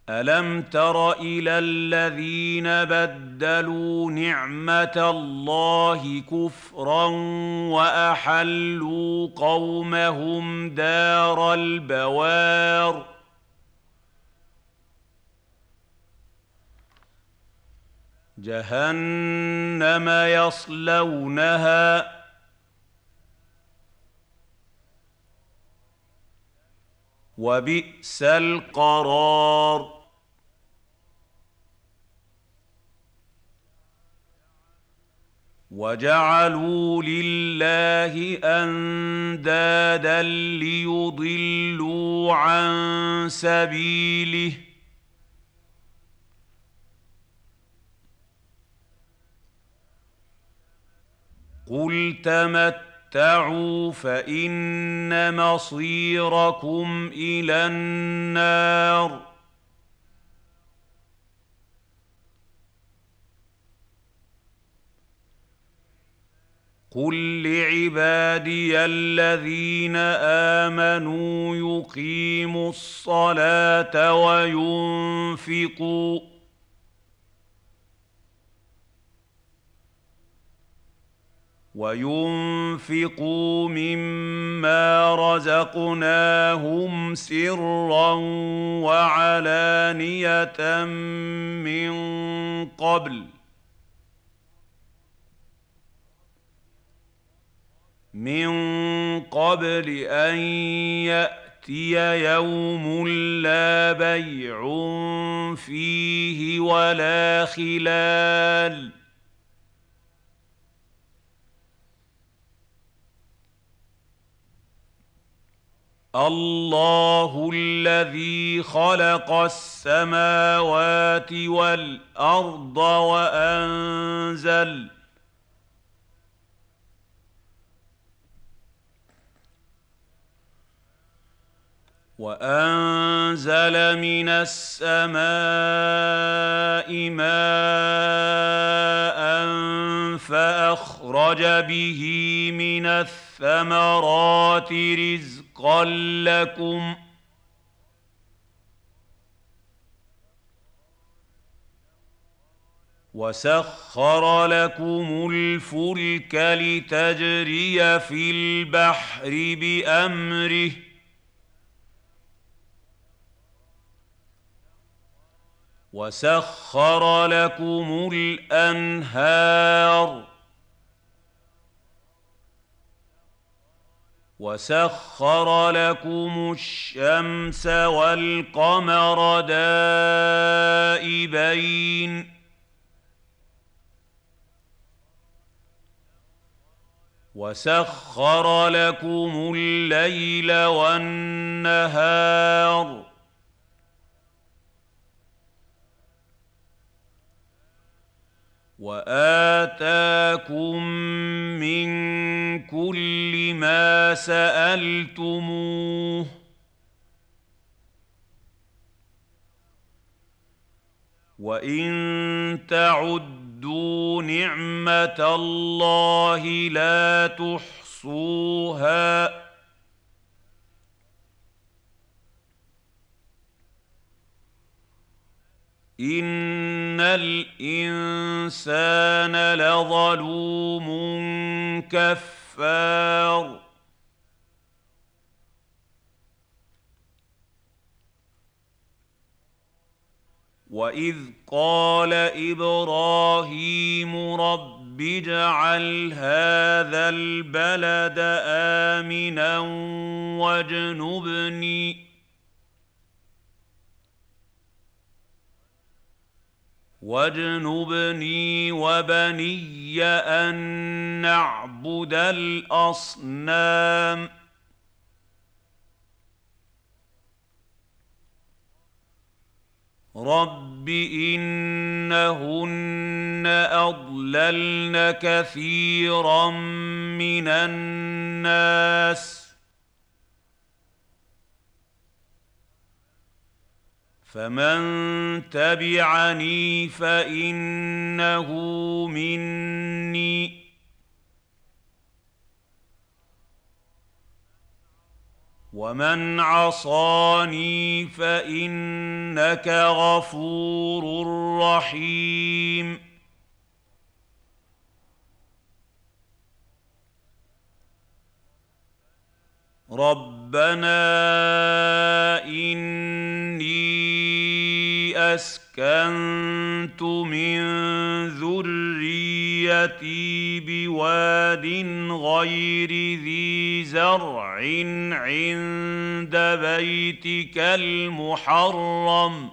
ألم تر إلى الذين بدلوا نعمة الله كفرا وأحلوا قومهم دار البوار جهنم يصلونها وبئس القرار وجعلوا لله أندادا ليضلوا عن سبيله قل تمتعوا فإن مصيركم إلى النار قل لعبادي الذين آمنوا يقيموا الصلاة وينفقوا مما رزقناهم سرا وعلانية من قبل أن يأتي يوم لا بيع فيه ولا خلال الله الذي خلق السماوات والأرض وأنزل من السماء ماء فأخرج به من الثمرات رزقا لكم وسخر لكم الفلك لتجري في البحر بأمره وسخر لكم الأنهار وسخر لكم الشمس والقمر دائبين وسخر لكم الليل والنهار وآتاكم من كل ما سألتموه وإن تعدوا نعمة الله لا تحصوها إن الإنسان لظلوم كفار وإذ قال إبراهيم رب اجعل هذا البلد آمنا واجنبني وبني أن نعبد الأصنام رب إنهن أضللن كثيرا من الناس فمن تبعني فإنه مني ومن عصاني فإنك غفور رحيم ربنا إني أسكنت من ذريتي بواد غير ذي زرع عند بيتك المحرم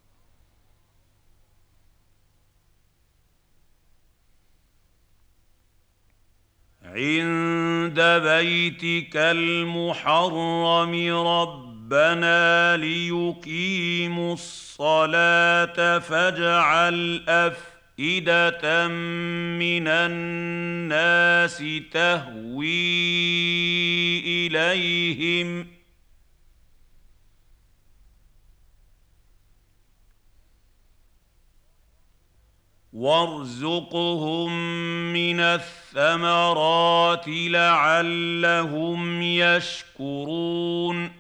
ربنا ليقيموا الصلاة فاجعل أفئدة من الناس تهوي إليهم وارزقهم من الثمرات لعلهم يشكرون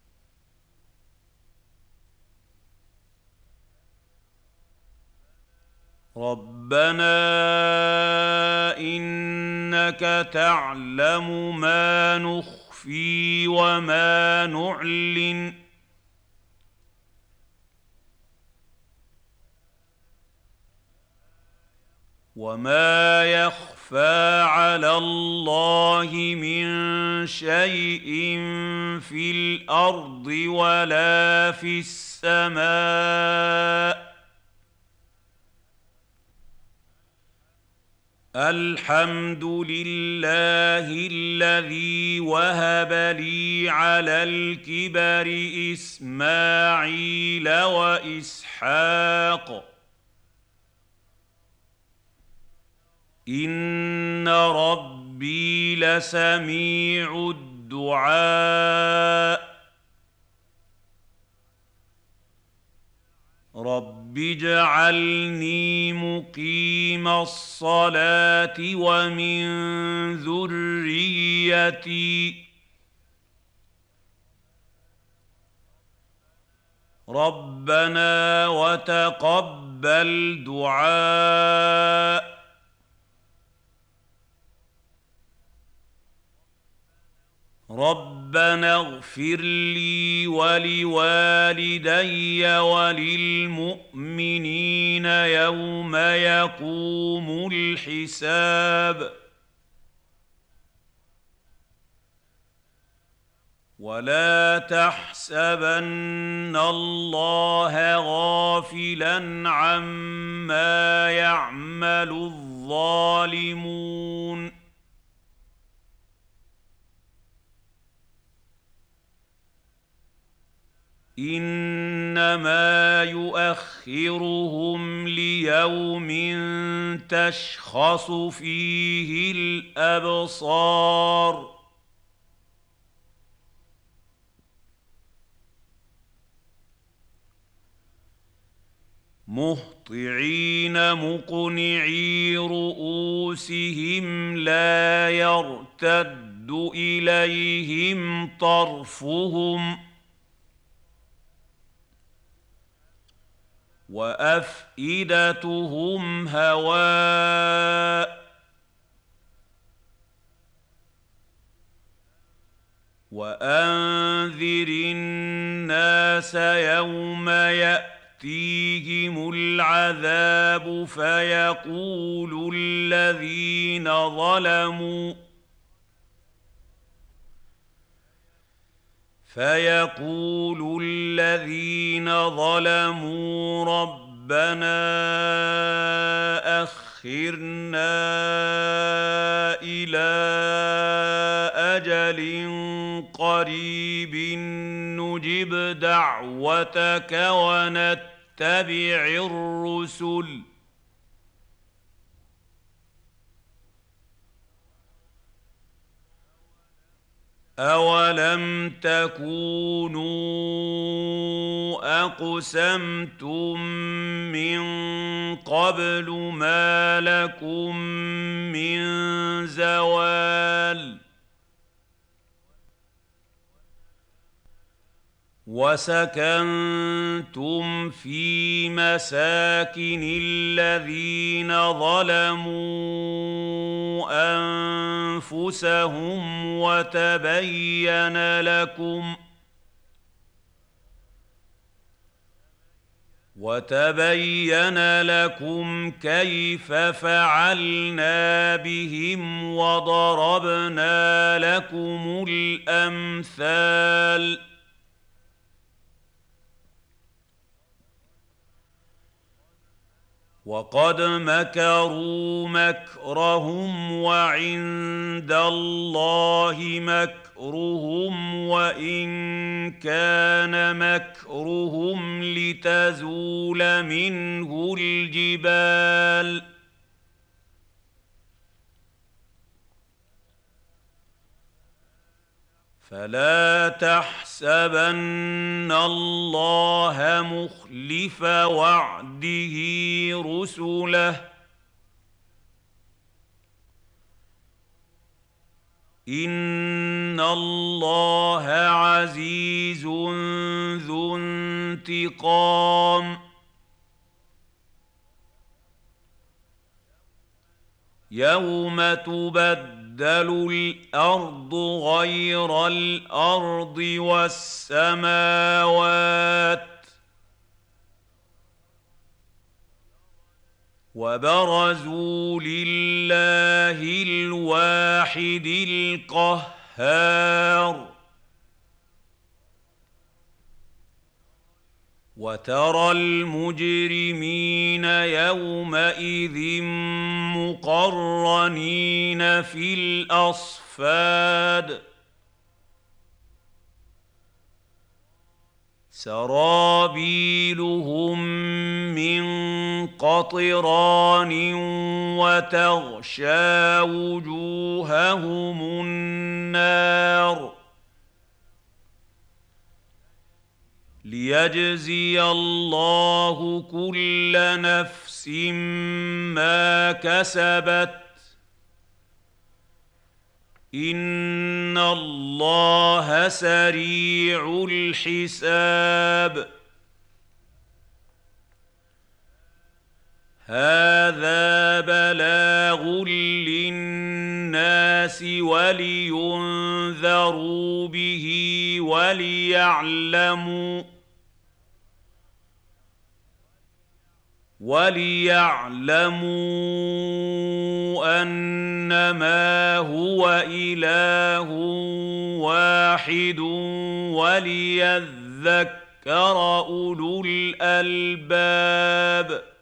ربنا إنك تعلم ما نخفي وما نعلن وما يخفى على الله من شيء في الأرض ولا في السماء الحمد لله الذي وهب لي على الكبر إسماعيل وإسحاق إن ربي لسميع الدعاء رب اجعلني مقيم الصلاة ومن ذريتي ربنا وتقبل دعاء ربنا اغفر لي ولوالدي وللمؤمنين يوم يقوم الحساب ولا تحسبن الله غافلا عما يعمل الظالمون إنما يؤخرهم ليوم تشخص فيه الأبصار مهطعين مقنعي رؤوسهم لا يرتد إليهم طرفهم وأفئدتهم هواء وأنذر الناس يوم يأتيهم العذاب فيقول الذين ظلموا ربنا أخرنا إلى أجل قريب نجب دعوتك ونتبع الرسل أولم تكونوا أقسمتم من قبل ما لكم من زوال وسكنتم في مساكن الذين ظلموا أنفسهم وتبين لكم كيف فعلنا بهم وضربنا لكم الأمثال وقد مكروا مكرهم وعند الله مكرهم وإن كان مكرهم لتزول منه الجبال فلا تحسبن الله مخلف وعده رسله إن الله عزيز ذو انتقام يوم تبدل الأرض غير الأرض والسماوات وبرزوا لله الواحد القهار وترى المجرمين يومئذ مقرنين في الأصفاد سرابيلهم من قطران وتغشى وجوههم النار ليجزي الله كل نفس ما كسبت إن الله سريع الحساب هذا بلاغ للناس ولينذروا به وليعلموا أنما هو إله واحد وليذكر أولو الألباب